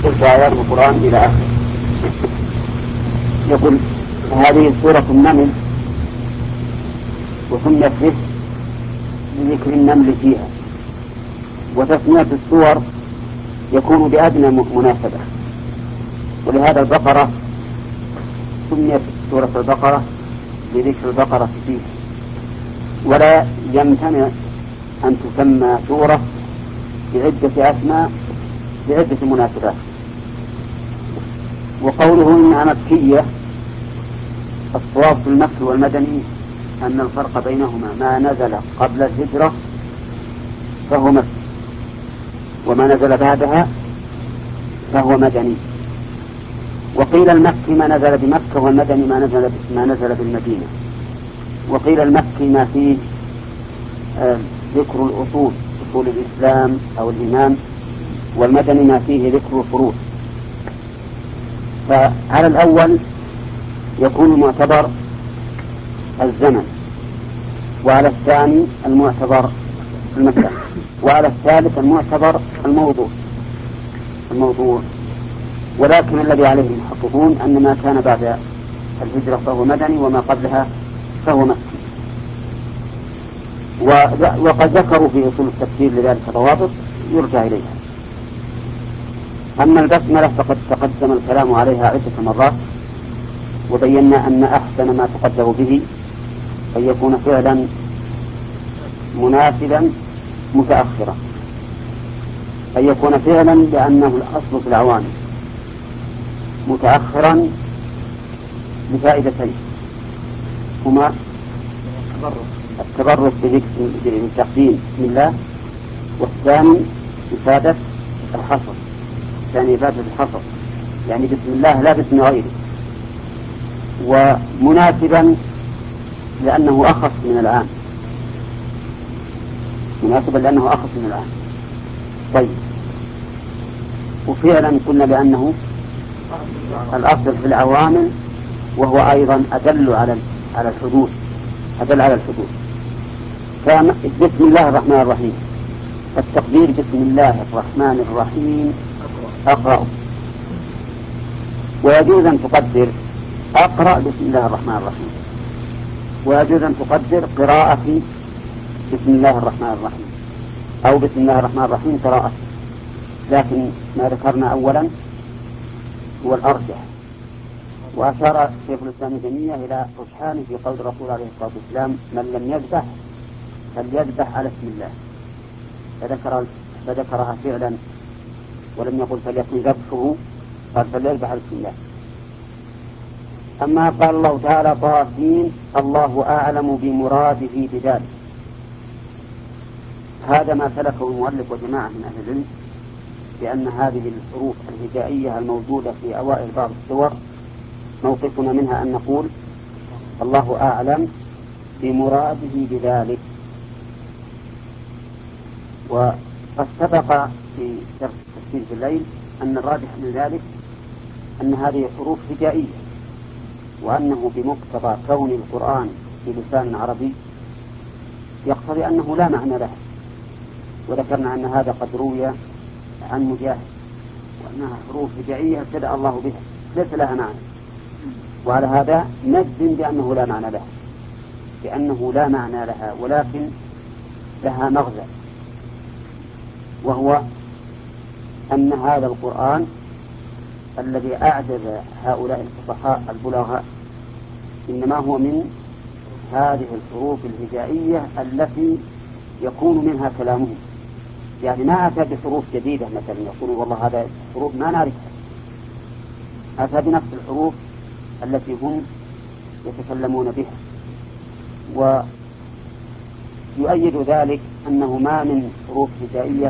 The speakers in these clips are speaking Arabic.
تلك آيات القرآن إلى آخره. يقول هذه سورة النمل، وسميت به لذكر النمل فيها، وتسمية السور يكون بأدنى مناسبة، ولهذا البقرة سميت سورة البقرة لذكر البقرة فيها، ولا يمتنع أن تسمى سورة بعدة أسماء بعدة مناسبات. وقوله إنها مكية، الصواب في المكي والمدني أن الفرق بينهما ما نزل قبل الهجرة فهو مكي، وما نزل بعدها فهو مدني. وقيل المكي ما نزل بمكة، والمدني ما نزل بالمدينة. وقيل المكي ما فيه ذكر الأصول، أصول الإسلام أو الإيمان، والمدني ما فيه ذكر الفروع. فعلى الأول يكون المعتبر الزمن، وعلى الثاني المعتبر المكان، وعلى الثالث المعتبر الموضوع. ولكن الذي عليه المحققون أن ما كان بعد الهجرة فهو مدني، وما قبلها فهو مكي. وقد ذكروا في أصول التفسير لذلك ضوابط يرجع إليها. أما البسملة فقد تقدم الكلام عليها عدة مرات، وبينا أن أحسن ما تقدر به أن يكون فعلا مناسبا متأخرا، أن يكون فعلا لأنه الأصل في العوامل، متأخرا لفائدتين هما التبرك بتقديم بسم الله، والثاني إفادة الحصر، يعني بسم الله لا باسم غيره. ومناسبا لأنه أخص من العام، طيب. وفعلا قلنا بأنه الأصل في العوامل، وهو أيضا أدل على الحدوث. بسم الله الرحمن الرحيم، التقدير بسم الله الرحمن الرحيم أقرأ، ويجوز أن تقدر أقرأ بسم الله الرحمن الرحيم، ويجوز أن تقدر قراءة بسم الله الرحمن الرحيم، أو بسم الله الرحمن الرحيم قراءة. لكن ما ذكرنا أولا هو الأرجح. وأشار شيخ الإسلام ابن تيمية إلى رجحانه في قول الرسول عليه الصلاة والسلام: من لم يذبح فليذبح على اسم الله، فذكرها فعلا، ولم يقل فليكن ذبحه، قال فليذبح على اسم الله. أما قال الله تعالى: طاسين الله أعلم بمراده بذلك، هذا ما سلكه المؤلف وجماعة من أهل العلم، بأن هذه الحروف الهجائية الموجودة في أوائل بعض السور موقفنا منها أن نقول الله أعلم بمراده بذلك. وقد سبق في درس التفسير بالليل أن الراجح من ذلك أن هذه حروف هجائية، وأنه بمقتضى كون القرآن بلسان عربي يقتضي أنه لا معنى له. وذكرنا أن هذا قد روي عن مجاهد، وأنها حروف هجائية ابتدأ الله بها ليس لها معنى، وعلى هذا نجزم بأنه لا معنى لها، بأنه لا معنى لها، ولكن لها مغزى، وهو أن هذا القرآن الذي أعجز هؤلاء الفصحاء البلغاء إنما هو من هذه الحروف الهجائية التي يكون منها كلامهم. يعني ما أتى بحروف جديدة مثلا يقول والله هذا حروف ما نعرفها، أتى بنفس الحروف التي هم يتكلمون بها. ويؤيد ذلك أنه ما من حروف هجائية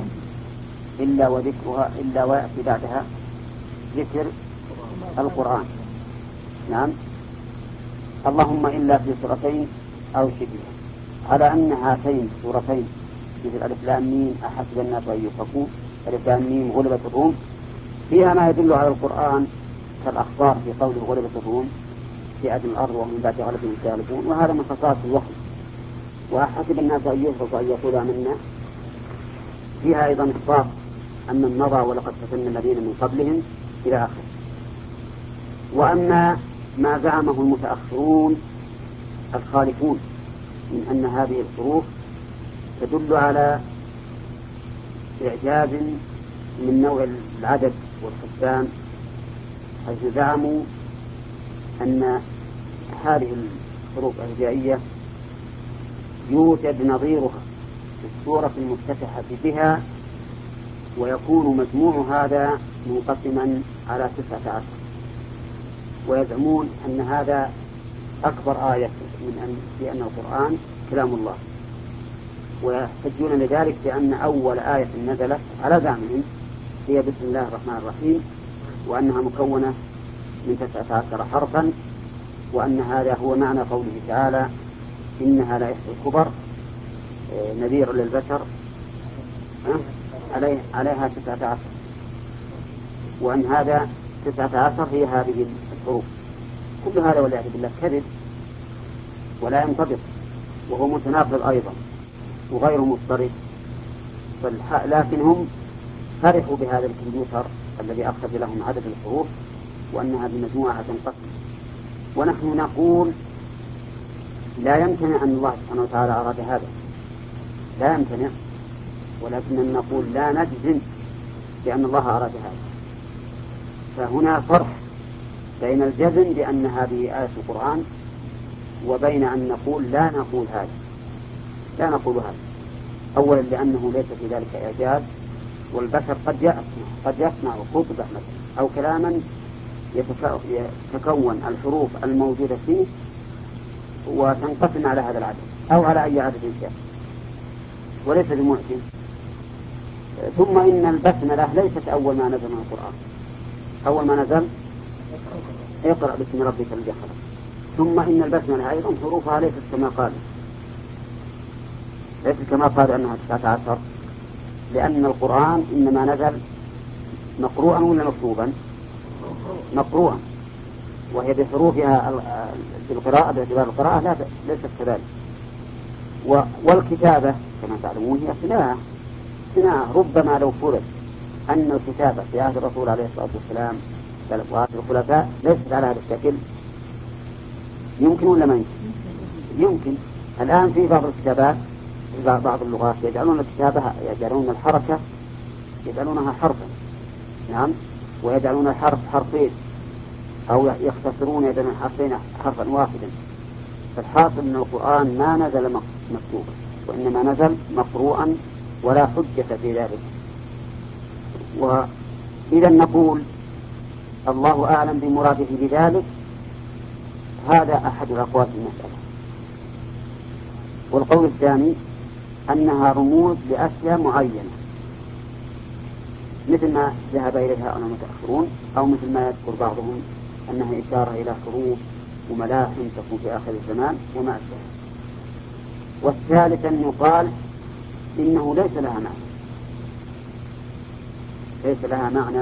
إلا ويأتي بعدها ذكر القرآن. نعم، اللهم إلا في سورتين أو شبه، على أن هاتين السورتين مثل ألف لام ميم أحسب الناس أن يتركوا، ألف لام ميم غلبت الروم، فيها ما يدل على القرآن كالأخبار في قوله غلبت الروم في أدنى الأرض ومن بعد غلبهم سيغلبون، وهذا من خصائص الوحي. وأحسب الناس أن يتركوا أن يقولوا آمنا، فيها أيضا إخبار أن مضى ولقد فتنا الذين من قبلهم إلى آخره. وأما ما زعمه المتأخرون الخالفون من أن هذه الحروف تدل على إعجاز من نوع العدد والحسبان، حيث زعموا أن هذه الحروف الهجائية يوجد نظيرها في السورة المفتتحة بها، ويكون مجموع هذا منقسما على 19، ويزعمون أن هذا أكبر آية في أن القرآن كلام الله، ويحتجون لذلك بأن أول آية نزلت على زعمهم هي بسم الله الرحمن الرحيم، وأنها مكونة من 19 حرفا، وأن هذا هو معنى قوله تعالى إنها لإحدى الكبر نذير للبشر عليها 19، وأن هذا 19 هي هذه الحروف. كل هذا والعياذ بالله كذب ولا ينطبق، وهو متناقض أيضا وغير مضطرد. لكن هم فرحوا بهذا الكمبيوتر الذي أخرج لهم عدد الحروف وأنها بمجموعة تنقسم. ونحن نقول لا يمتنع أن الله سبحانه وتعالى أراد هذا، لا يمتنع، ولكننا نقول لا نجزم بأن الله أراد هذا. فهنا فرق بين الجزم بأن هذه آية القرآن وبين أن نقول لا نقول هذا، لا نقول هذا. أولا لأنه ليس في ذلك إعجاز، والبشر قد يصنع خطبة أو كلاما يتكون الحروف الموجودة فيه وتنقسم على هذا العدد أو على أي عدد شاء، وليس بمعجز. ثم إن البسملة ليست أول ما نزل من القرآن. أول ما نزل اقرأ باسم ربك الذي خلق. ثم إن البسملة أيضا حروفها ليست كما قالوا، ليست كما قالوا أنها 19، لأن القرآن إنما نزل مقروءا ولا مكتوبا؟ مقروءا، وهي بحروفها بالقراءة باعتبار القراءة ليست كذلك. والكتابة كما تعلمون هي صناعة. ربما لو فرض أن الكتابة في عهد الرسول عليه الصلاة والسلام وعهد الخلفاء ليست على هذا الشكل، يمكن ولا ما يمكن؟ يمكن. الآن في بعض الكتابات في بعض اللغات يجعلون الكتابة يجعلون الحركة يجعلونها حرفا، نعم، ويجعلون الحرف حرفين، أو يختصرون يجعلون حرفين حرفا واحدا. فالحاصل أن القرآن ما نزل مكتوبا، وإنما نزل مقروءا، ولا حجة في ذلك. وإذا نقول الله أعلم بمراده بذلك، هذا أحد الأقوال في المسألة. والقول الثاني أنها رموز لأشياء معينة، مثل ما ذهب إليها المتأخرون، أو مثل ما يذكر بعضهم أنها إشارة إلى حروف وملاحم تكون في آخر الزمان وما أشبه. والثالث أن يقال إنه ليس لها معنى.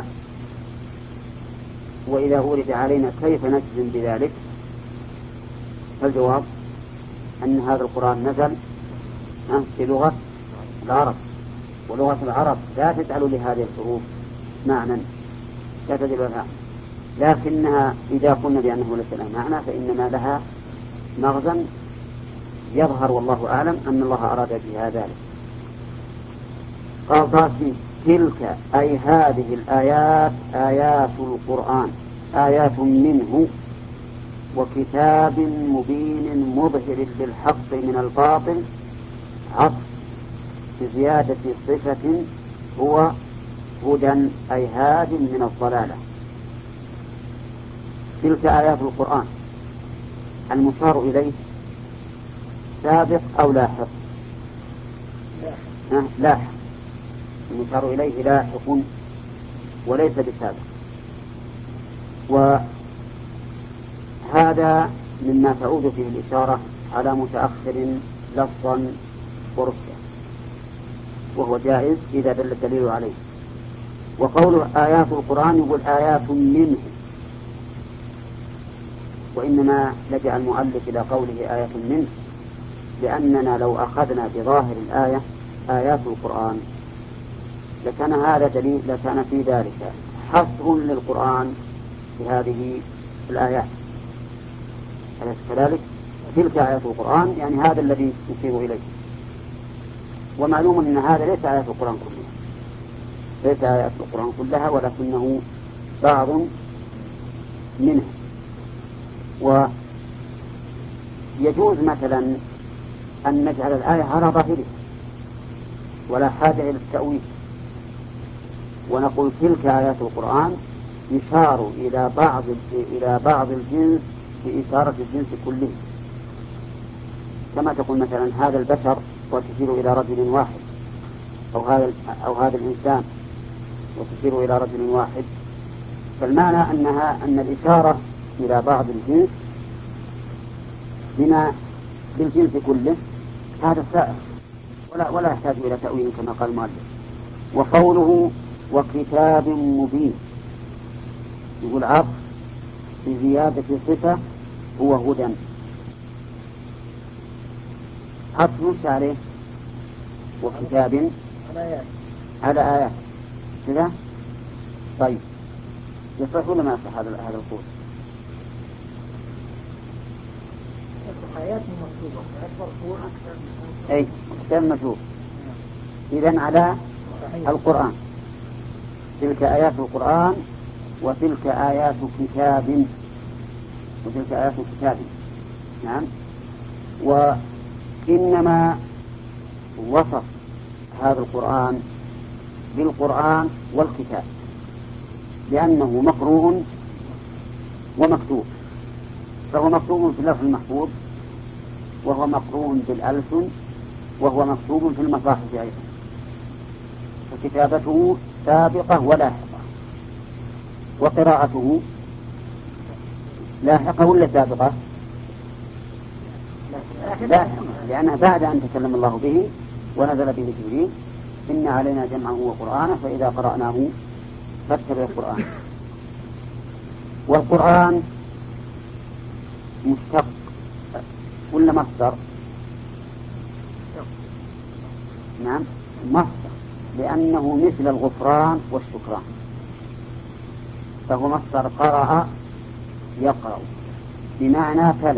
وإذا أورد علينا كيف نجزم بذلك، فالجواب أن هذا القرآن نزل في لغة العرب، ولغة العرب لا تجعل لهذه الحروف معنى، لا تجعل لها، لكنها إذا قلنا بأنه ليس لها معنى فإنما لها مغزى يظهر والله أعلم أن الله أراد بها ذلك. قال طاسي تلك أي هذه الآيات آيات القرآن آيات منه وكتاب مبين مظهر للحق من الباطل، عطف بزيادة صفة هو هدى أي هاد من الضلالة. تلك آيات القرآن، المشار إليه سابق أو لاحق؟ لاحق. المشار إليه لاحق وليس بسابق. وهذا مما تعود فيه الإشارة على متأخر لفظا ورتبة، وهو جائز إذا دل الدليل عليه. وقوله آيات القرآن يقول آيات منه، وإنما لجأ المؤلف إلى قوله آيات منه لأننا لو أخذنا بظاهر الآية آيات القرآن لكان هذا دليل، لكان في ذلك حصر للقرآن في هذه الآيات. أليس كذلك؟ تلك آيات القرآن، يعني هذا الذي نشير إليه. ومعلوم أن هذا ليس آيات القرآن كلها، ليس آيات القرآن كلها، ولكنه بعض منها. ويجوز مثلا أن نجعل الآية على ظاهرها ولا حاجة إلى التأويل، ونقول تلك آيات القرآن يشار إلى بعض الجنس بإشارة الجنس كله، كما تقول مثلا هذا البشر وتشير إلى رجل واحد، أو هذا الإنسان وتشير إلى رجل واحد. فالمعنى أن الإشارة إلى بعض الجنس بما بالجنس كله هذا سائر ولا يحتاج إلى تأويل كما قال المؤلف. وقوله وكتاب مبين، يقول عطف بزيادة صفة هو هدى، عطف نص عليه وكتاب على آيات كذا. طيب يصح ولا ما يصح هذا القول؟ آيات مكتوبة أي كتاب مكتوب، إذن على القرآن، تلك آيات القرآن وتلك آيات كتاب، وتلك آيات كتاب. نعم. وإنما وصف هذا القرآن بالقرآن والكتاب لأنه مقروء ومكتوب، فهو مكتوب في اللوح المحفوظ، وهو مقروء بالألسن، وهو مكتوب في المصاحف أيضا، فكتابته سابقة ولاحقة، وقراءته لاحقة ولا سابقة؟ لاحقة، لأنها بعد أن تكلم الله به ونزل به جبريل إن علينا جمعه وقرآنه فإذا قرأناه فاتبع القرآن. والقرآن مشتق ولا مصدر؟ نعم مصدر، لأنه مثل الغفران والشكران، فهو مصدر قرأ يقرأ بمعنى تلا،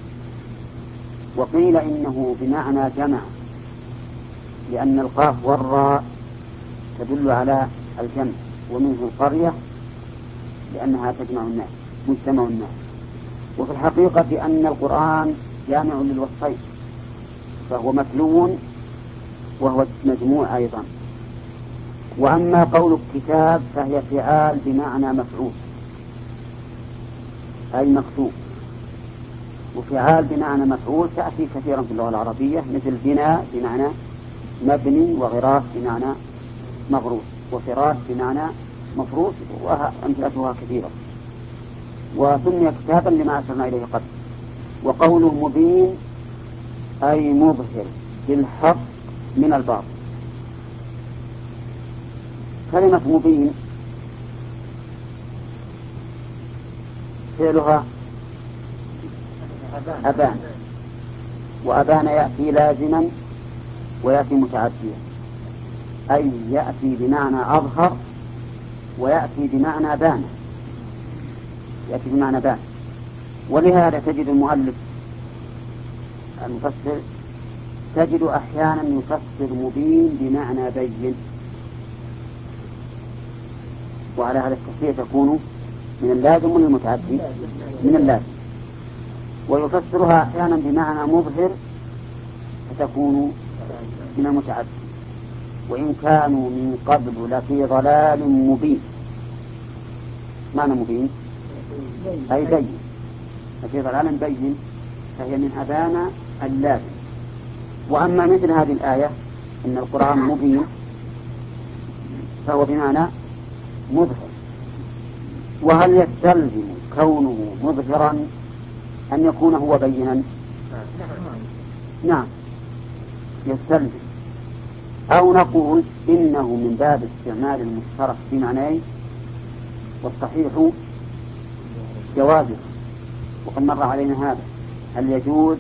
وقيل إنه بمعنى جمع، لأن القاف والراء تدل على الجمع، ومنه القرية لأنها تجمع الناس، مجتمع الناس. وفي الحقيقة أن القرآن جامع للوصفين، فهو متلو وهو مجموع أيضا. وأما قول الكتاب فهي فعال بمعنى مفعول أي مكتوب، وفعال بمعنى مفعول تأتي كثيرا في اللغة العربية، مثل بناء بمعنى مبني، وغراس بمعنى مغروس، وفراش بمعنى مفروش، وأمثلتها كثيرة. وسمي كتابا لما أشرنا إليه قبل. وقوله مبين أي مظهر بالحق من الباطل. كلمة مبين فعلها أبان، وأبان يأتي لازما ويأتي متعديا، أي يأتي بمعنى أظهر ويأتي بمعنى بان، يأتي بمعنى بان. ولهذا تجد المؤلف المفسر تجد أحيانا يفسر مبين بمعنى بين، وعلى هذا التفسير تكون من اللازم ولا المتعدي؟ من اللازم. ويفسرها أحيانا بمعنى مظهر فتكون من المتعدي. وإن كانوا من قبل لفي ضلال مبين، معنى مبين أي بين، لفي ضلال بين، فهي من أبان اللازم. وأما مثل هذه الآية إن القرآن مبين فهو بمعنى مظهر. وهل يستلزم كونه مظهرا أن يكون هو بينا؟ نعم يستلزم. أو نقول إنه من باب استعمال المشترك في معناه، والصحيح جوازه، وقد مر علينا هذا. هل يجوز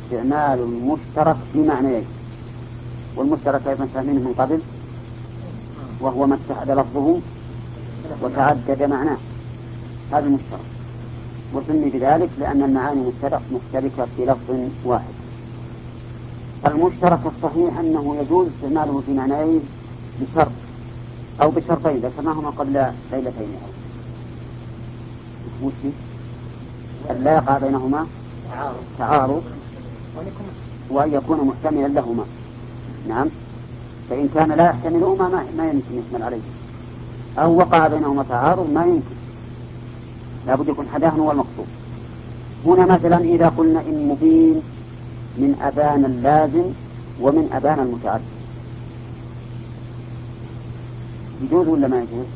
استعمال المشترك في معناه؟ والمشترك أيضا فهمنه من قبل وهو ما اتحد لفظه وتعدد معناه، هذا المشترك، وسمي بذلك لأن المعاني مشتركة في لفظ واحد. المشترك الصحيح أنه يجوز استعماله في معنيه بشرط أو بشرطين ذكرناهما قبل ليلتين وش أن لا يقع بينهما تعارض وأن يكون محتملا لهما. نعم، فإن كان لا يحتملهما ما يمكن يحمل عليه، أو وقع بينهما تعارض ما يمكن، لابد يكون حداهن هو المقصود. هنا مثلا إذا قلنا إن مبين من أبان اللازم ومن أبان المتعدد، يجوز ولا ما يجوز؟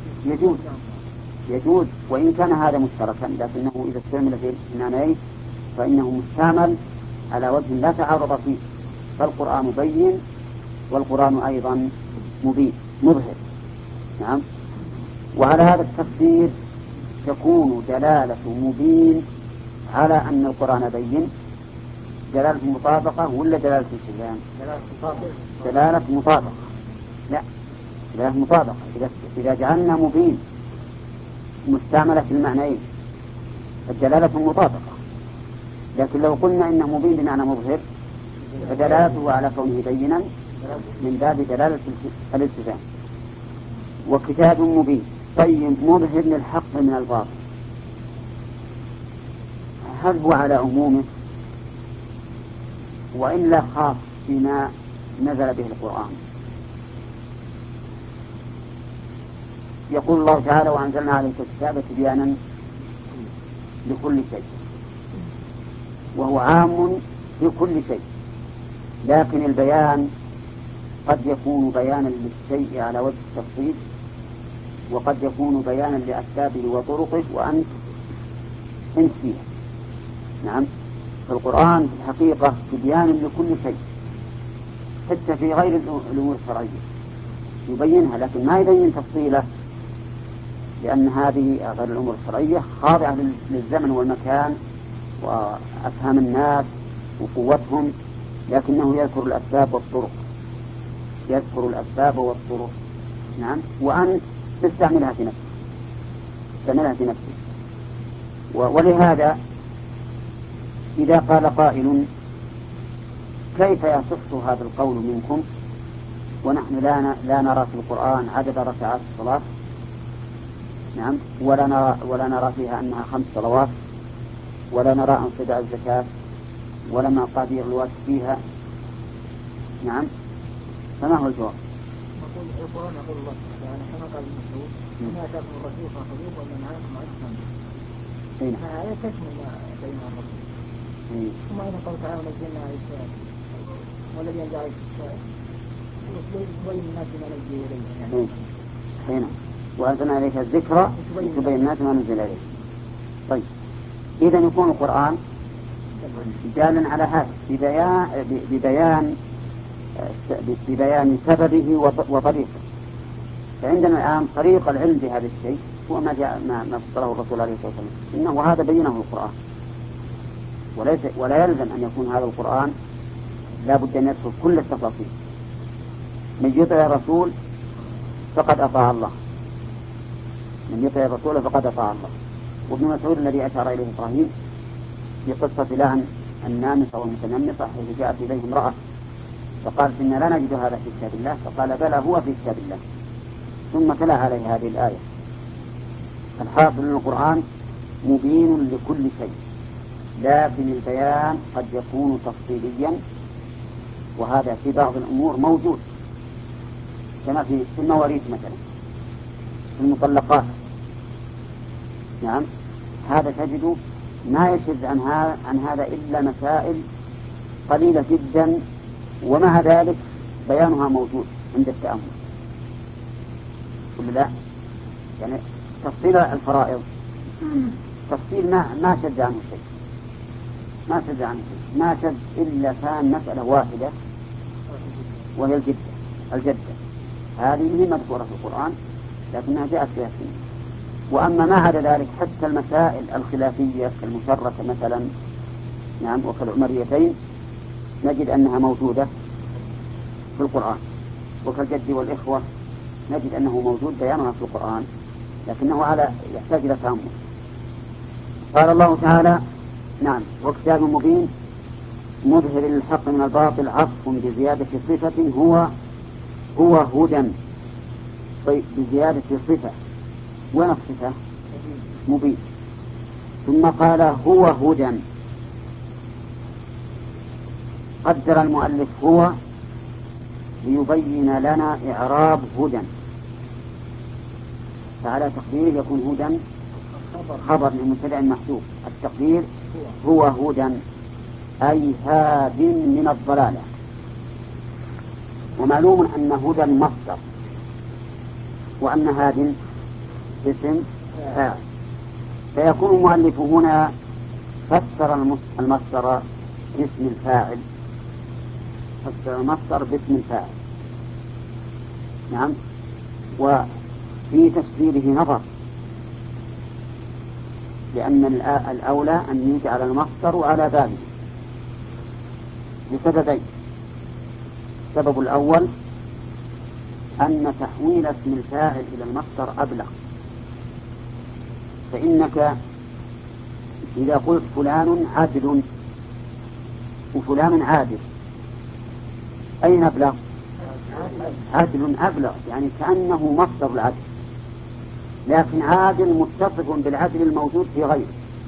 يجوز وإن كان هذا مشتركا، لكنه إذا استعمل في معنيه فإنه مستعمل على وجه لا تعارض فيه، فالقرآن بين والقرآن أيضا مبين مظهر. نعم، وعلى هذا التفسير تكون دلالة مبين على أن القرآن بين دلالة مطابقة ولا دلالة التزام؟ دلالة مطابقة. لا، دلالة مطابقة. إذا جعلنا مبين مستعملة في المعنيين الدلالة مطابقة، لكن لو قلنا إنه مبين بمعنى مظهر فدلالته على كونه بينا من باب دلالة الالتزام. وكتاب مبين طيب مظهر للحق من الباطل، هل هو على عمومه وإلا خاص بما نزل به القرآن؟ يقول الله تعالى وأنزلنا عليك الكتاب تبيانا لكل شيء، وهو عام لكل شيء، لكن البيان قد يكون بيانا للشيء على وجه التفصيل، وقد يكون بيانا لأسبابه وطرقه وأنت فيها. نعم، فالقرآن في الحقيقة تبيان لكل شيء حتى في غير الأمور الشرعية يبينها، لكن ما يبين تفصيله، لأن هذه غير الأمور الشرعية خاضعة للزمن والمكان وأفهام الناس وقوتهم، لكنه يذكر الأسباب والطرق. نعم، وأنت تستعملها في نفسك. ولهذا إذا قال قائل كيف يصح هذا القول منكم ونحن لا نرى في القرآن عدد ركعات الصلاة، نعم، ولا نرى فيها أنها 5 صلوات، ولا نرى انقضاء الزكاة ولا مقادير الواجب فيها، نعم، فما هو الجواب؟ القرآن يقول الله تعالى كما قال المسعود وما أتاكم الرسول فخذوه وما نهاكم عنه فانتهوا. فهذا تشمل ما بين الرسول. ثم أيضا قال تعالى ونزلنا عليك والذي أنزل عليك يبين الناس ما نزل إليه يعني. وأنزلنا عليك الذكرى لتبين الناس ما نزل إليه. طيب، إذا يكون القرآن دالا على هذا ببيان سببه وطريقه. فعندنا الآن طريق العلم بهذا الشيء هو ما فسره الرسول عليه الصلاة والسلام، إنه هذا بينه القرآن، ولا يلزم أن يكون هذا القرآن لا بد أن يدخل كل التفاصيل. من يطع الرسول فقد أطاع الله، وابن مسعود الذي أشار إليه إبراهيم في قصة لعن النامصة والمتنمصة حيث جاءت إليه امرأة فقال إن لا نجد هذا في كتاب الله، فقال بلى هو في كتاب الله، ثم تلا عليه هذه الآية. الحاصل أن القرآن مبين لكل شيء، لكن البيان قد يكون تفصيليا، وهذا في بعض الأمور موجود كما في المواريث مثلا، في المطلقات. نعم، هذا تجد ما يشذ عن هذا إلا مسائل قليلة جدا، ومع ذلك بيانها موجود عند التأمل. ولا لا؟ يعني تفصيل الفرائض تفصيل ما شذ عنه شيء، ما شذ إلا كان مسألة واحدة وهي الجدة. هذه هي مذكورة في القرآن لكنها جاءت فيها السنة. وأما ما عدا ذلك حتى المسائل الخلافية كالمشركة مثلا، نعم، وكالعمريتين نجد أنها موجودة في القرآن، وكالجد والإخوة نجد أنه موجود بيانها في القرآن، لكنه يحتاج إلى تأمل. قال الله تعالى: نعم، وكتاب مبين مظهر للحق من الباطل، عطف بزيادة صفة هو هدى. طيب، بزيادة صفة، وين الصفة؟ مبين. ثم قال هو هدى. قدر المؤلف هو ليبين لنا إعراب هدى، فعلى تقديره يكون هدى خبر من مبتدأ محذوف. التقدير هو هدى أي هاد من الضلالة. ومعلوم أن هدى مصدر، وأن هاد اسم فاعل، فيكون المؤلف هنا فسر المصدر باسم الفاعل، فسر المصدر باسم الفاعل. نعم. وفي تفسيره نظر، لأن الأولى أن يجعل المصدر على بابه لسببين. السبب الأول أن تحويل اسم الفاعل إلى المصدر أبلغ، فإنك إذا قلت فلان عدل وفلان عادل، أين أبلغ؟ عدل أبلغ، يعني كأنه مصدر العدل، لكن عادل متصف بالعدل الموجود في غيره،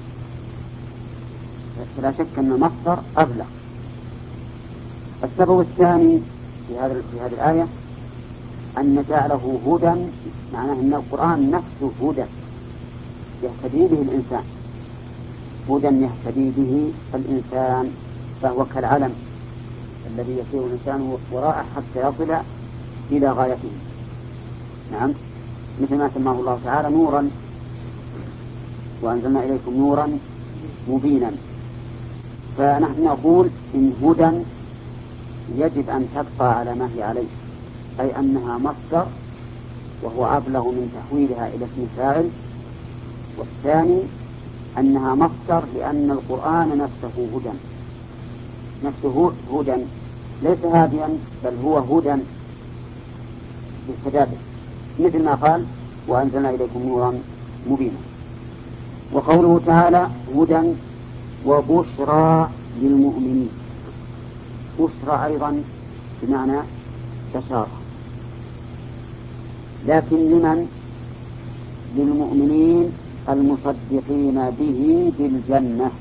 فلا شك أن المصدر أبلغ. السبب الثاني في هذه الآية أن جعله هدى، معناه أن القرآن نفسه هدى يهتدي به الإنسان، هدى يهتدي به الإنسان، فهو كالعلم الذي يسير الإنسان وراءه حتى يصل إلى غايته. نعم، مثل ما سماه الله تعالى نورا، وأنزلنا إليكم نورا مبينا. فنحن نقول إن هدى يجب أن تبقى على ما هي عليه، أي أنها مصدر وهو أبلغ من تحويلها إلى اسم فاعل. والثاني أنها مصدر لأن القرآن نفسه هدى، ليس هاديا بل هو هدى بالسجادة، مثل ما قال وأنزلنا إليكم نورا مبينا. وقوله تعالى هدى وبشرى للمؤمنين، بشرى أيضا بمعنى بشارة، لكن لمن؟ للمؤمنين المصدقين به بالجنة.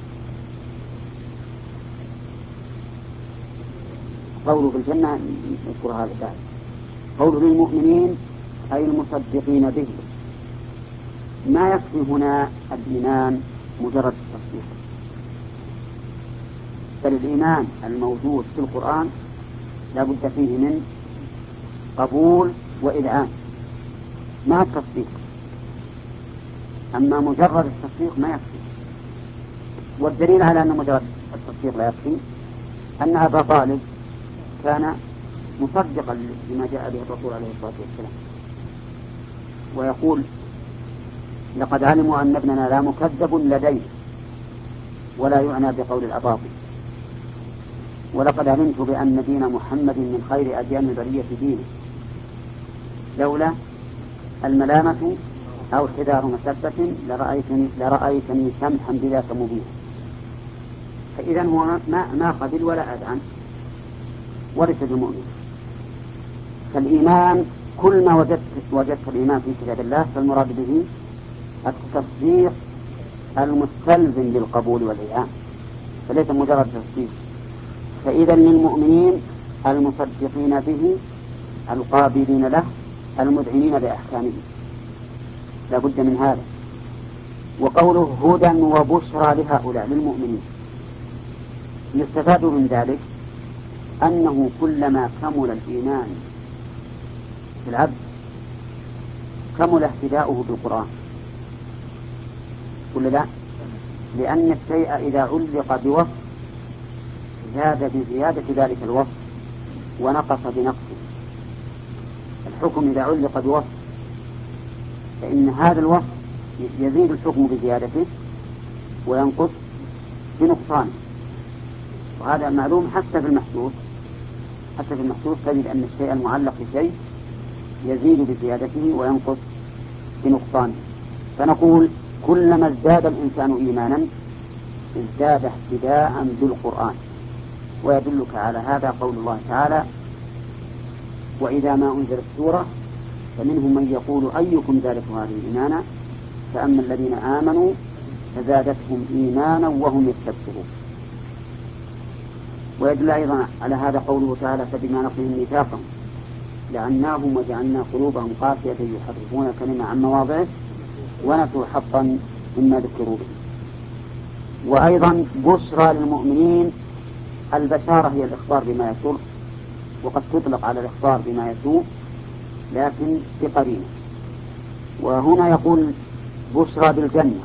قوله بالجنة نذكر هذا بعد. قوله للمؤمنين أي المصدقين به، ما يكفي هنا الإيمان مجرد التصديق، بل الإيمان الموجود في القرآن لا بد فيه من قبول وإذعان مع التصديق. أما مجرد التصديق ما يكفي. والدليل على أن مجرد التصديق لا يكفي أن أبا طالب كان مصدقا لما جاء به الرسول عليه الصلاة والسلام، ويقول لقد علموا أن ابننا لا مكذب لديه ولا يعنى بقول الأباطل، ولقد علمت بأن دين محمد من خير أديان البرية دينه لولا الملامة أو حذار مسبة لرأيتني سمحا بذاك مبينا. فإذا هو ما قبل ولا أذعن وليس بمؤمن. فالإيمان كل ما وجدت الإيمان في كتاب الله فالمراد به التصديق المستلزم للقبول والإذعان، فليس مجرد تصديق. فإذا للمؤمنين المصدقين به القابلين له المذعنين بأحكامه، لا بد من هذا. وقوله هدى وبشرى لهؤلاء للمؤمنين، يستفاد من ذلك أنه كلما كمل الإيمان في العبد كمل اهتداؤه بالقرآن، ولا لا؟ لأن الشيء إذا علق بوصف زاد بزيادة ذلك الوصف ونقص بنقصه. الحكم إذا علق بوصف فإن هذا الوصف يزيد الحكم بزيادته وينقص بنقصانه، وهذا معلوم حتى في المحسوس تجد أن الشيء المعلق بشيء يزيد بزيادته وينقص بنقصانه. فنقول كلما ازداد الإنسان إيمانا ازداد اهتداء بالقرآن. ويدلك على هذا قول الله تعالى: وإذا ما أنزلت سورة فمنهم من يقول أيكم زادته هذه إيمانا فأما الذين آمنوا فزادتهم إيمانا وهم يستبشرون. ويدل أيضا على هذا قوله تعالى: فبما نقضهم ميثاقهم لعناهم وجعلنا قلوبهم قاسية يحرفون الكلمة عن مواضعه ونسوا حظا مما ذكروا به. وأيضا بشرى للمؤمنين. البشارة هي الإخبار بما يسر، وقد تطلق على الإخبار بما يسوء لكن بقرينة. وهنا يقول بشرى بالجنة،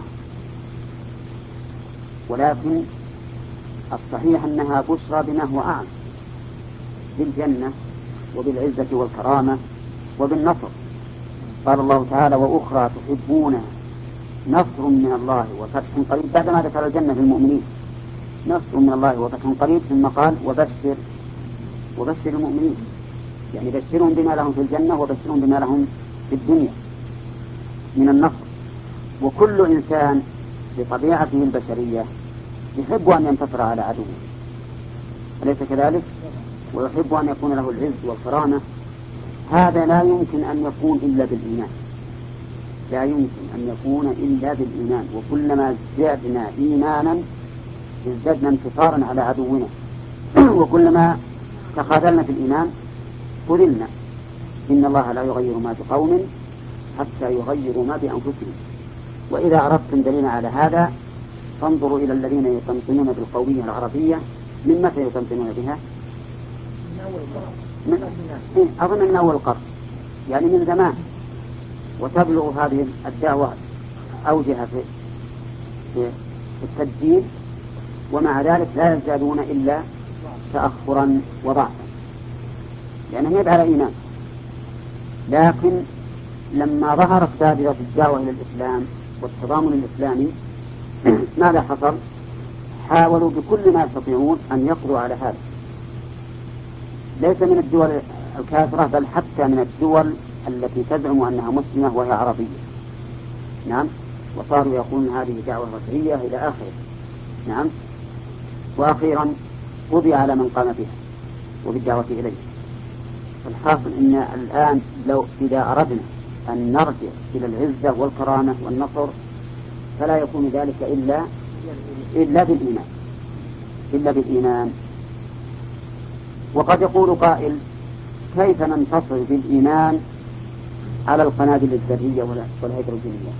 ولكن الصحيح أنها بشرى بما هو أعلى، بالجنة وبالعزة والكرامة وبالنصر. قال الله تعالى: وأخرى تحبونها نصر من الله وفتح قريب، بعدما ذكر الجنة للمؤمنين نصر من الله وفتح قريب، ثم قال: وبشر المؤمنين، يعني بشرهم بما لهم في الجنة وبشرهم بما لهم في الدنيا من النصر. وكل إنسان بطبيعته البشرية يحب أن ينتصر على عدوه، أليس كذلك؟ ويحب أن يكون له العز والكرامة. هذا لا يمكن أن يكون إلا بالإيمان، لا يمكن أن يكون إلا بالإيمان. وكلما ازددنا إيمانا ازددنا انتصارا على عدونا، وكلما تخاذلنا في الإيمان خذلنا. إن الله لا يغير ما بقوم حتى يغيروا ما بأنفسهم. وإذا أردتم دليلا على هذا فانظروا إلى الذين يطنطنون بالقومية العربية. من متى يطنطنون بها؟ أظن من أول القرن، يعني من زمان. وتبلغ هذه الدعوة أوجها في التدجيل، ومع ذلك لا يزدادون إلا تأخرا وضعفا، لأنهم يدعى على إيمان. لكن لما ظهرت بادرة الدعوة إلى الإسلام والتضامن الإسلامي ماذا حصل؟ حاولوا بكل ما يستطيعون أن يقضوا على هذا، ليس من الدول الكافرة بل حتى من الدول التي تزعم أنها مسلمة وهي عربية. نعم، وصاروا يقولون هذه دعوة بشرية إلى آخره. نعم، وأخيرا قضي على من قام بها وبالدعوة إليه. الحاصل أن الآن لو إذا أردنا أن نرجع إلى العزة والكرامة والنصر فلا يكون ذلك إلا بالإيمان. وقد يقول قائل: كيف ننتصر بالإيمان على القنابل الذرية والهيدروجينية؟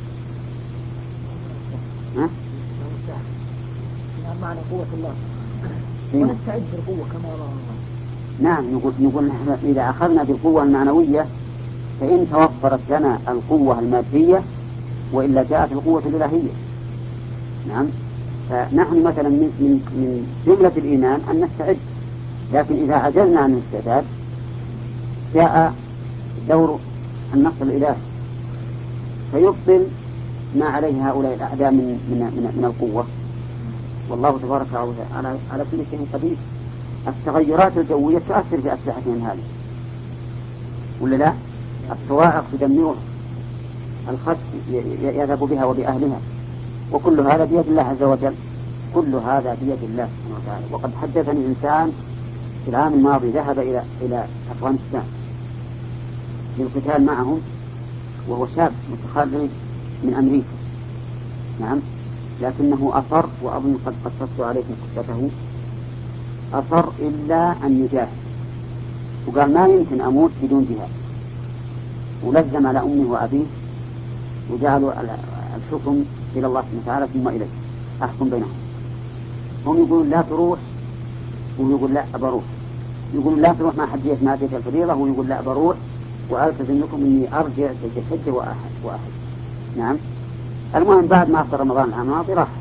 معنى قوة الله ونستعد بالقوة كما نعم، نقول إذا أخذنا بالقوة المعنوية فإن توفرت لنا القوة المادية وإلا جاءت القوة الإلهية. نعم، فنحن مثلا من جملة الإيمان أن نستعد، لكن إذا عجزنا عن الاستعداد جاء دور النصر الإلهي فيبطل ما عليه هؤلاء الأعداء من القوة. والله تبارك وتعالى على كل شيء قدير. التغيرات الجوية تؤثر في أسلحتهم هذه ولا لا؟ الصواعق تدمرها، الخس يذهب بها وبأهلها، وكل هذا بيد الله عز وجل، كل هذا بيد الله سبحانه وتعالى. وقد حدثني إنسان في العام الماضي ذهب إلى أفغانستان للقتال معهم، وهو شاب متخرج من أمريكا. نعم، لكنه أصر، وأظن قد قصصت عليكم قصته، أصر إلا أن يجاهد، وقال ما يمكن أموت بدون جهاد، ولزم على أمه وأبيه وجعلوا الحكم إلى الله سبحانه وتعالى ثم إليه أحكم بينهم. هم يقولون لا تروح، ويقول لا بروح، يقول لا تروح ما حديت ما أديت الفريضة، ويقول لا بروح وألتزم لكم إني أرجع في الحجة وأحد. نعم، المهم بعد ما أفطر رمضان العام الماضي راح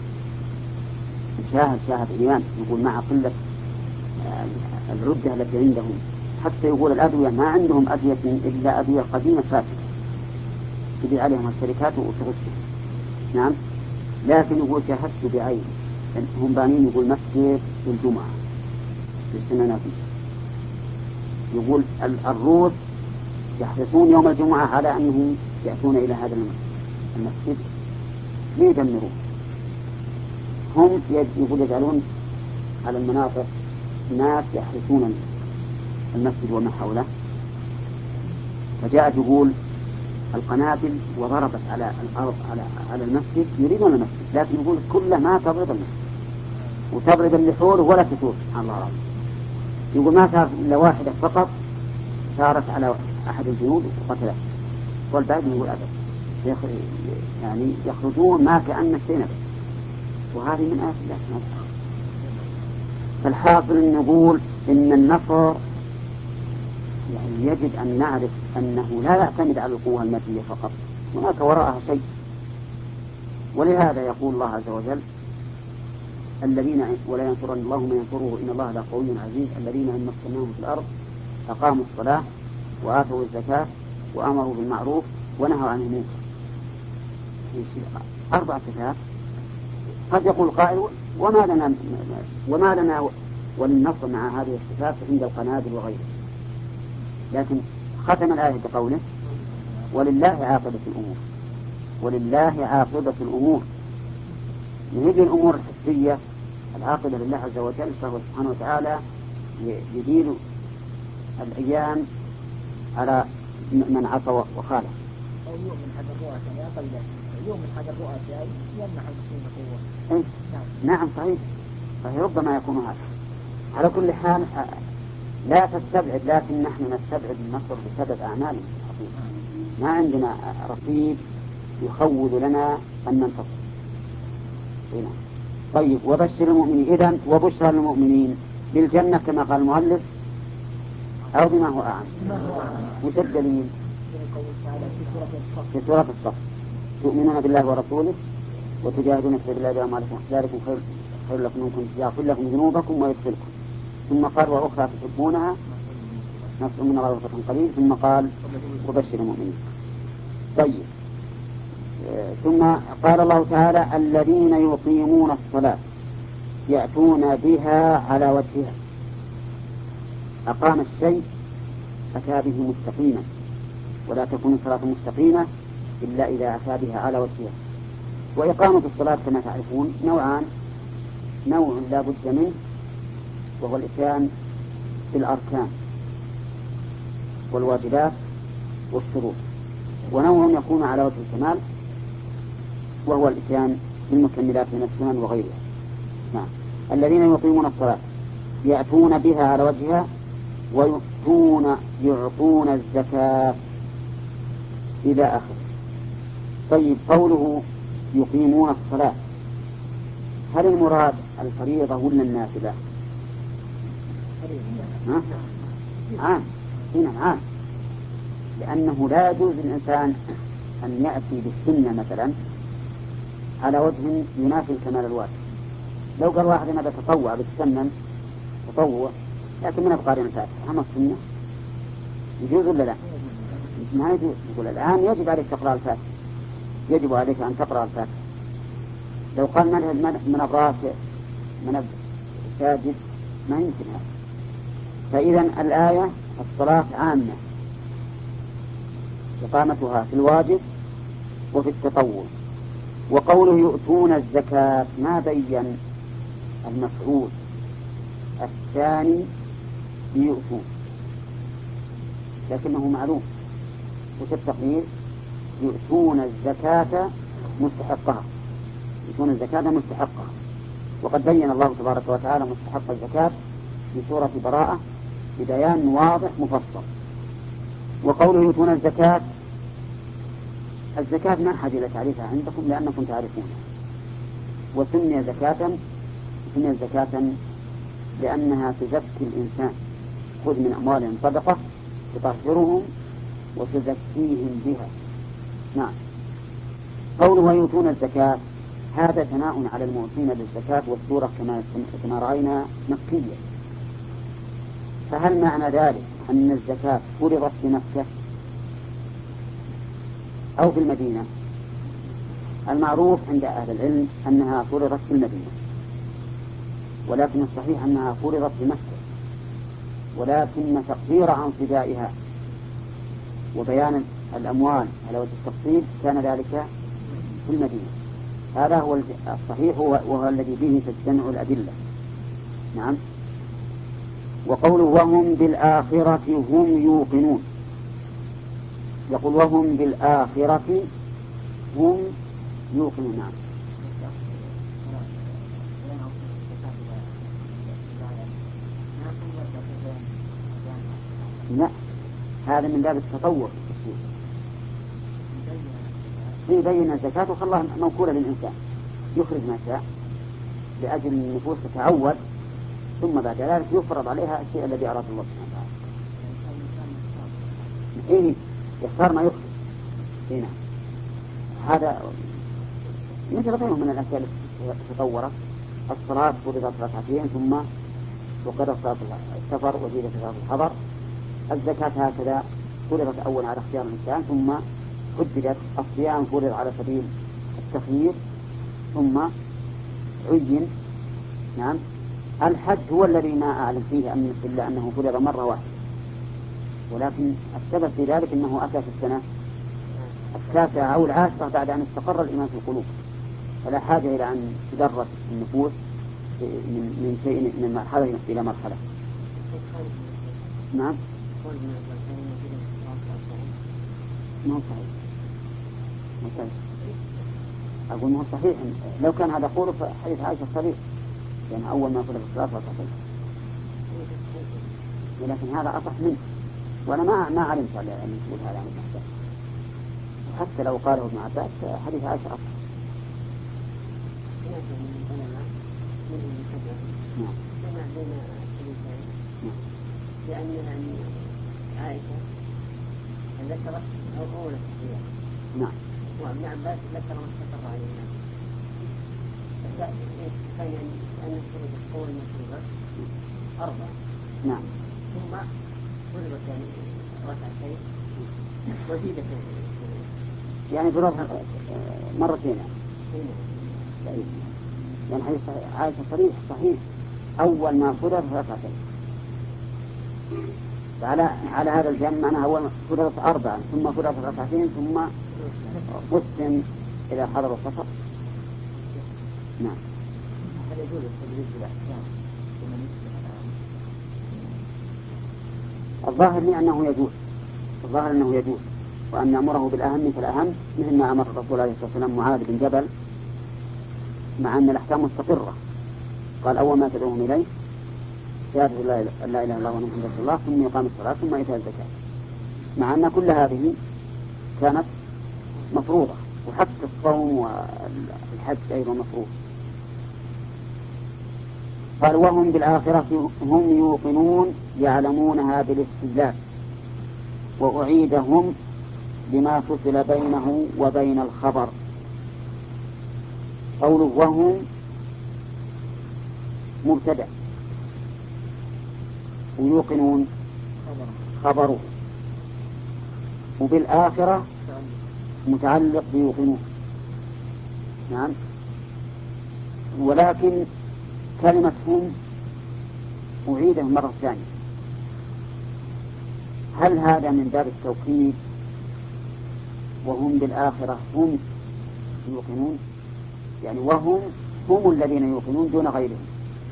شاهد إيمان، يقول مع قلة العدة التي عندهم، حتى يقول الأدوية ما عندهم أدوية إلا أدوية قديمة فاسدة تبيع عليهم الشركات وتغشهم. نعم، لكن يقول شاهدت بعين، هم بانين يقول مسجد الجمعة في السنة، يقول الروس يحرصون يوم الجمعة على أنهم يأتون إلى هذا المسجد ليدمروه. هم يقول يجعلون على المناطق ناس يحرسون المسجد وما حوله، فجاءت يقول القنابل وضربت على الأرض على المسجد، يريدون المسجد، لكن يقول كله ما تضرب المسجد وتضرب اللي حوله ولا تثور. سبحان الله العظيم. يقول ما صار إلا واحدة فقط صارت على أحد الجنود وقتله، والباقي يقول أبد، يعني يخرجون ما كأن السينة، وهذه من آيات الله سبحانه وتعالى. فالحاصل نقول إن النصر يعني يجب أن نعرف أنه لا يعتمد على القوة المادية فقط، هناك وراءها شيء. ولهذا يقول الله عز وجل الذين ولا ينصرن الله من ينصره إن الله لقوي عزيز الذين إن مكناهم في الأرض أقاموا الصلاة وآتوا الزكاة وأمروا بالمعروف ونهوا عن المنكر. 4 صفات. قد يقول قائل وما لنا وللنصر مع هذه الصفات عند القنابل وغيره، لكن ختم الآية بقوله ولله عاقبة الأمور. ولله عاقبة الأمور، نهي الأمور الحسية العاقبة لله عز وجل، فهو سبحانه وتعالى يدير الأيام على من عصى وخالف. أو يؤمن حق الرؤساء يا قليلا، يؤمن حق الرؤساء يمنح المسلمين قوة. إيه؟ نعم صحيح، فهي ربما يكون هذا. على كل حال لا تستبعد، لكن نحن نستبعد النصر بسبب أعمالنا الحقيقة، ما عندنا رصيد يخول لنا أن ننتصر. هنا. طيب وبشر المؤمنين، إذن وبشر المؤمنين بالجنة كما قال المؤلف أو بما هو أعم. وش الدليل؟ في سورة الصف تؤمنون بالله ورسوله وتجاهدون في سبيل الله بأموالكم ذلكم خير لكم إن كنتم يغفر لكم ذنوبكم ويدخلكم. ثم قال وأخرى تحبونها نصر من الله وفتح قريب. ثم قال وبشر المؤمنين. طيب ثم قال الله تعالى الذين يقيمون الصلاة يأتون بها على وجهها. أقام الشيء أتى به مستقيما، ولا تكون الصلاة مستقيمة إلا إذا أتى بها على وجهها. وإقامة الصلاة كما تعرفون نوعان، نوع لا بد منه وهو الإتيان بالأركان والواجبات والشروط، ونوع يكون على وجه الكمال وهو الإتيان بالمكملات من السنن وغيرها. نعم. الذين يقيمون الصلاة يأتون بها على وجهها يعطون الزكاة إلى آخره. طيب قوله يقيمون الصلاة، هل المراد الفريضة ولا النافلة؟ عام. هنا عام، لأنه لا يجوز للإنسان أن يأتي بالسنة مثلا على وجه ينافي كمال الواجب. لو قال واحد أنا بتطوع بتسنن تطوع لكن من أبقى الفاتحة أما السنة يجوز ولا لا؟ ما يجوز. يقول الآن يجب عليك تقرأ الفاتحة، يجب عليك أن تقرأ الفاتحة. لو قال من أبراك من ساجد ما يمكن هذا. فإذا الآية الصلاة عامة إقامتها في الواجب وفي التطوع. وقوله يؤتون الزكاة ما بين المفعول الثاني ليؤتون، لكنه معلوم. وش التقدير؟ يؤتون الزكاة مستحقها، يؤتون الزكاة مستحقها. وقد بين الله تبارك وتعالى مستحق الزكاة في سورة براءة ببيان واضح مفصل. وقوله يؤتون الزكاة ما حاجة إلى تعريفها عندكم لأنكم تعرفونها. وسمي زكاة لأنها تزكي الإنسان، خذ من أموالهم صدقة تطهرهم وتزكيهم بها. نعم. قوله ويؤتون الزكاة هذا ثناء على المؤتين للزكاة، والسورة كما رأينا مكية. فهل معنى ذلك أن الزكاة فرضت في مكة أو في المدينة؟ المعروف عند أهل العلم أنها فرضت في المدينة، ولكن الصحيح أنها فرضت في مكة، ولكن تقدير عن صدائها وبيان الأموال على وجه التفصيل كان ذلك في المدينة. هذا هو الصحيح وهو الذي به تجتمع الأدلة. نعم. وقوله وهم بالآخرة هم يوقنون، يقول وهم بالآخرة هم يوقنون. نعم. لا، هذا من باب التطور في التفسير. يبين الزكاة وخلاها موكولة للإنسان يخرج ما شاء لأجل النفوس تتعود، ثم بعد ذلك يفرض عليها الشيء الذي أراد الله سبحانه وتعالى. إيه يختار ما يخرج. هنا هذا مثل غيره من الأشياء التي تطورت. الصلاة فرضت ركعتين ثم وقدر صلاة السفر وزيدت صلاة الحضر. الزكاة هكذا فرضت أولا على اختيار الإنسان ثم حددت. الصيام فرض على سبيل التخيير ثم عين. نعم. الحج هو الذي ما أعلم فيه إلا أنه فرض مرة واحدة، ولكن السبب في ذلك أنه أتى في السنة 9 أو 10 بعد أن استقر الإيمان في القلوب، فلا حاجة إلى أن تدرس النفوس من شيء من مرحلة إلى مرحلة. نعم. ما هو صحيح. أقول ما هو صحيح. لو كان هذا قوله فحديث عائشة صريح، يعني أول ما فرض الصلاة ركعتين، ولكن هذا أصح منه، وأنا ما علمت على أن يقول هذا عن ابن عباس. وحتى لو قاله ابن عباس حديث عائشة أصح. نعم. لأن يعني عائشة ذكرت أول التحرير. نعم. وابن عباس ذكر ما استقر عليه الناس. كان يعني أن الفروض أول ما فرضت 4. نعم. ثم فرضت يعني ركعتين وزيدت يعني فرض مرتين. يعني حديث عائشة صحيح أول ما فرض ركعتين. على هذا الجمع أنا أول فرضت 4 ثم فرضت ركعتين ثم قسم إلى حضر السفر. نعم. هل يجوز التدريج بالأحكام الظاهر لي أنه يجوز وأن نأمره بالأهم فالأهم، مثل ما أمر الرسول عليه الصلاة والسلام معاذ بن جبل، مع أن الأحكام مستقرة. قال أول ما تدعوهم إليه شهادة لا إله إلا الله وأن محمدا رسول الله ثم إقام الصلاة ثم إيتاء الزكاة، مع أن كل هذه كانت مفروضة، وحتى الصوم والحج أيضا مفروض. قال وهم بالآخرة هم يوقنون يعلمونها بالاستدلال، وأعيدهم لما فصل بينه وبين الخبر. قوله وهم مبتدأ ويوقنون خبره، وبالآخرة متعلق بيوقنون. نعم. ولكن كلمة هم أعيده مرة ثانية، هل هذا من باب التوكيد وهم بالآخرة هم يوقنون، يعني هم الذين يوقنون دون غيرهم،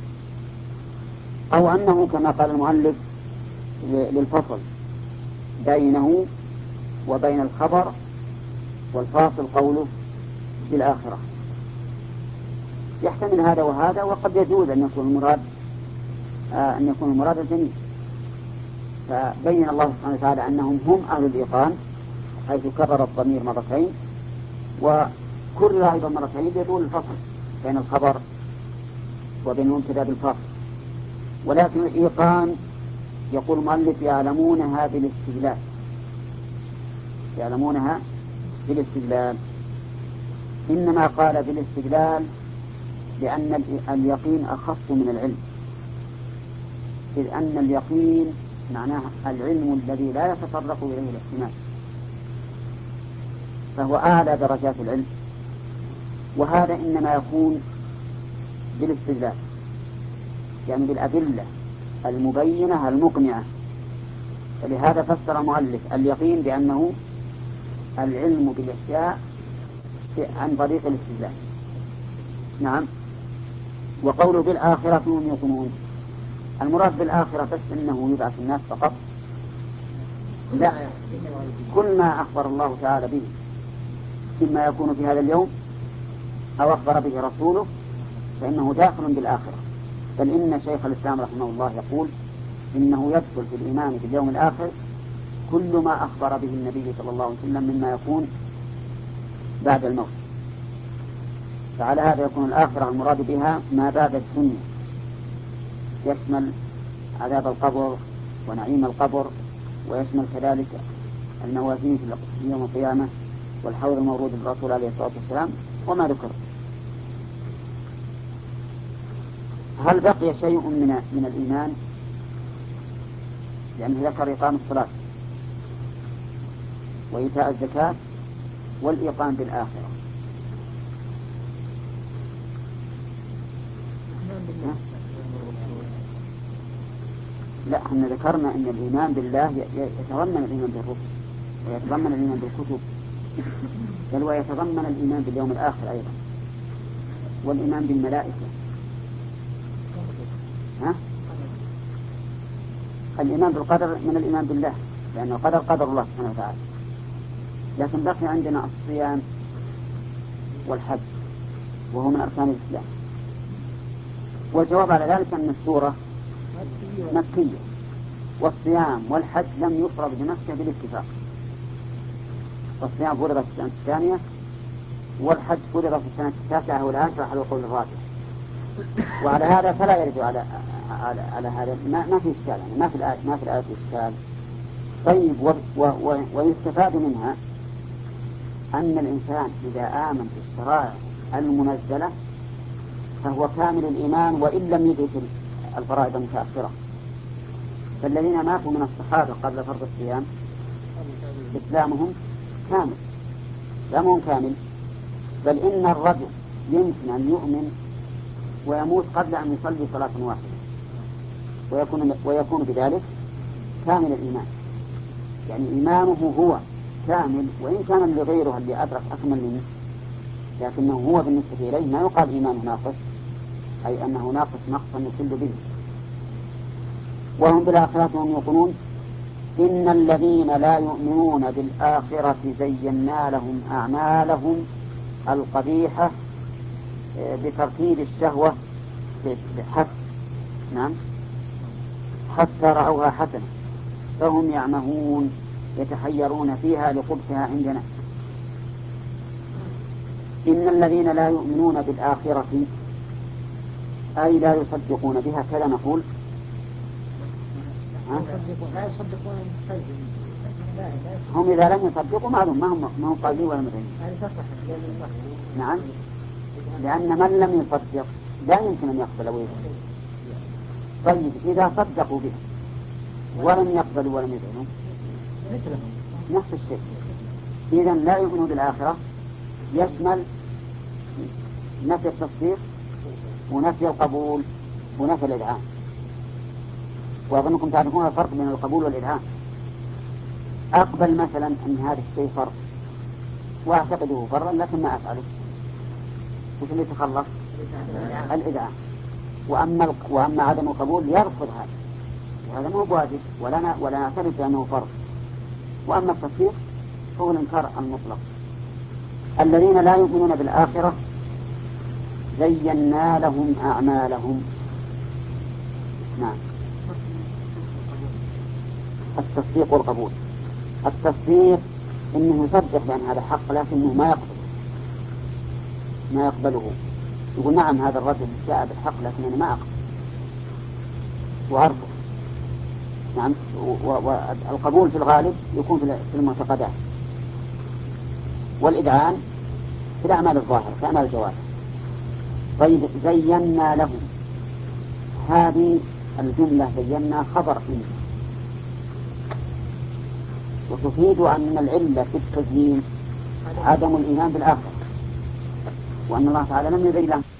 أو أنه كما قال المؤلف للفصل بينه وبين الخبر والفاصل قوله بالآخرة، يحتمل هذا وهذا، وقد يجوز أن يكون المراد الجميع. فبين الله سبحانه وتعالى أنهم هم أهل الإيقان حيث كرر الضمير مرتين، وكرر أيضا مرتين يدل الفصل بين الخبر وبين المبتدأ بالفصل. ولكن الإيقان يقول المؤلف يعلمونها بالاستدلال. إنما قال بالاستدلال لأن اليقين أخص من العلم، إذ أن اليقين معناه العلم الذي لا يتطرق إليه الاحتمال، فهو أعلى درجات العلم، وهذا إنما يكون بالاستدلال، يعني بالأدلة المبينة المقنعة. فلهذا فسر المؤلف اليقين بأنه العلم بالأشياء عن طريق الاستدلال. نعم. وقوله بالآخرة هم يوقنون، المراد بالآخرة بس أنه يبعث الناس فقط؟ لا، كل ما أخبر الله تعالى به مما يكون في هذا اليوم أو أخبر به رسوله فإنه داخل بالآخرة. بل إن شيخ الإسلام رحمه الله يقول إنه يدخل في الإيمان باليوم الآخر كل ما أخبر به النبي صلى الله عليه وسلم مما يكون بعد الموت. فعلى هذا يكون الآخرة المراد بها ما بعد الدنيا، يشمل عذاب القبر ونعيم القبر، ويشمل كذلك الموازين في يوم القيامة والحوض المورود بالرسول عليه الصلاة والسلام وما ذكر. هل بقي شيء من الإيمان؟ لأنه ذكر إقام الصلاة وإيتاء الزكاة والإيقان بالآخرة. لا، احنا ذكرنا أن الإيمان بالله يتضمن الإيمان بالرسل ويتضمن الإيمان بالكتب، بل ويتضمن الإيمان باليوم الآخر أيضا والإيمان بالملائكة. الإيمان بالقدر من الإيمان بالله، لأن القدر قدر الله سبحانه وتعالى. لكن بقي عندنا الصيام والحج وهو من أركان الإسلام. والجواب على ذلك أن السورة مكية، والصيام والحج لم يفرض بمكة بالاتفاق. والصيام فرض في السنة الثانية والحج فرض في السنة التاسعة والعاشرة على القول الراجح. وعلى هذا فلا يرد على هذا ما في إشكال، يعني ما في الآية إشكال. طيب، ويستفاد منها أن الإنسان إذا آمن بالشرائع المنزلة فهو كامل الإيمان وإن لم يدرك الفرائض المتأخرة. فالذين ماتوا من الصحابة قبل فرض الصيام إسلامهم كامل، إسلامهم كامل، بل إن الرجل يمكن أن يؤمن ويموت قبل أن يصلي صلاة واحدة ويكون بذلك كامل الإيمان. يعني إيمانه هو كامل، وإن كان لغيره اللي أدرك أكمل منه لكنه هو بالنسبة إليه ما يقال إيمانه ناقص، أي أنه ناقص نقصا يخل به. وهم بالآخرة هم يوقنون. إن الذين لا يؤمنون بالآخرة زينا لهم أعمالهم القبيحة بترتيب الشهوة حتى نعم حتى رأوها حسنة فهم يعمهون يتحيرون فيها لقبحها عندنا. إن الذين لا يؤمنون بالآخرة أي لا يصدقون بها، كذا نقول. هم إذا لم يصدقوا معلوم ما هم قادرين ولا مدرين. نعم، لأن من لم يصدق لا يمكن أن يقبل ويؤمن. طيب، إذا صدقوا بها ولم يقبلوا ولم يؤمنوا نفس الشيء. إذن لا يؤمنوا بالآخرة يشمل نفي التصديق ونفي القبول ونفي الإذعان. وأظنكم تعرفون الفرق بين القبول والإذعان. أقبل مثلا أن هذا الشيء فرض وأعتقده فرضا لكن ما أفعله، وش اللي يتخلص؟ الإذعان. وأما عدم القبول يرفض هذا، وهذا مو واجب ولا نعترف بأنه فرض. وأما التصديق هو الإنكار المطلق. الذين لا يؤمنون بالآخرة زينا لهم أعمالهم. نعم، التصديق والقبول. التصديق إنه يصدق بأن هذا حق لكنه ما يقبله. يقول نعم هذا الرجل جاء بالحق لكن أنا ما أقبل وأرفض. نعم. والقبول في الغالب يكون في المعتقدات، والإذعان في الأعمال الظاهرة في أعمال الجوارح. طيب، زينا لهم، هذه الجملة زينا خبر إن، وتفيد أن العلة في التزيين عدم الإيمان بالآخرة، وأن الله تعالى لم يزين لهم